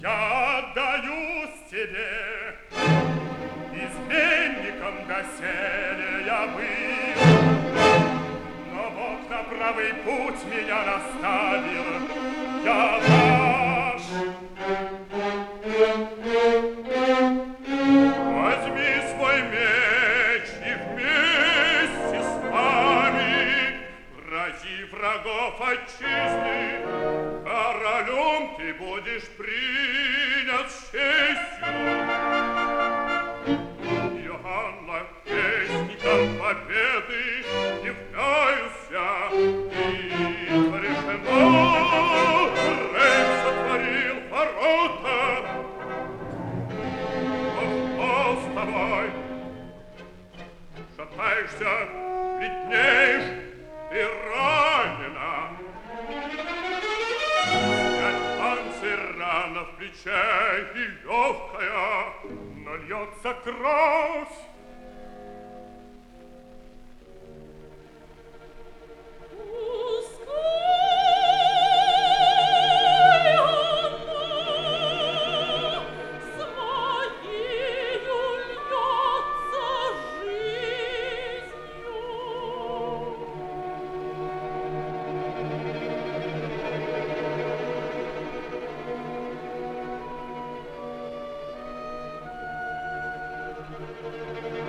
Я отдаюсь тебе, изменником доселе я был, но Бог на правый путь меня наставил. Я ваш. Возьми свой меч и вместе с нами рази врагов отчизны. Королем ты будешь принят с честью. Иоанна, вестником победы, являюся, и решено, Рейх сотворил ворота. Но что с тобой? Шатаешься, бледнеешь, ты ранена. Рана в плече и легкая, но льется кровь. Thank you.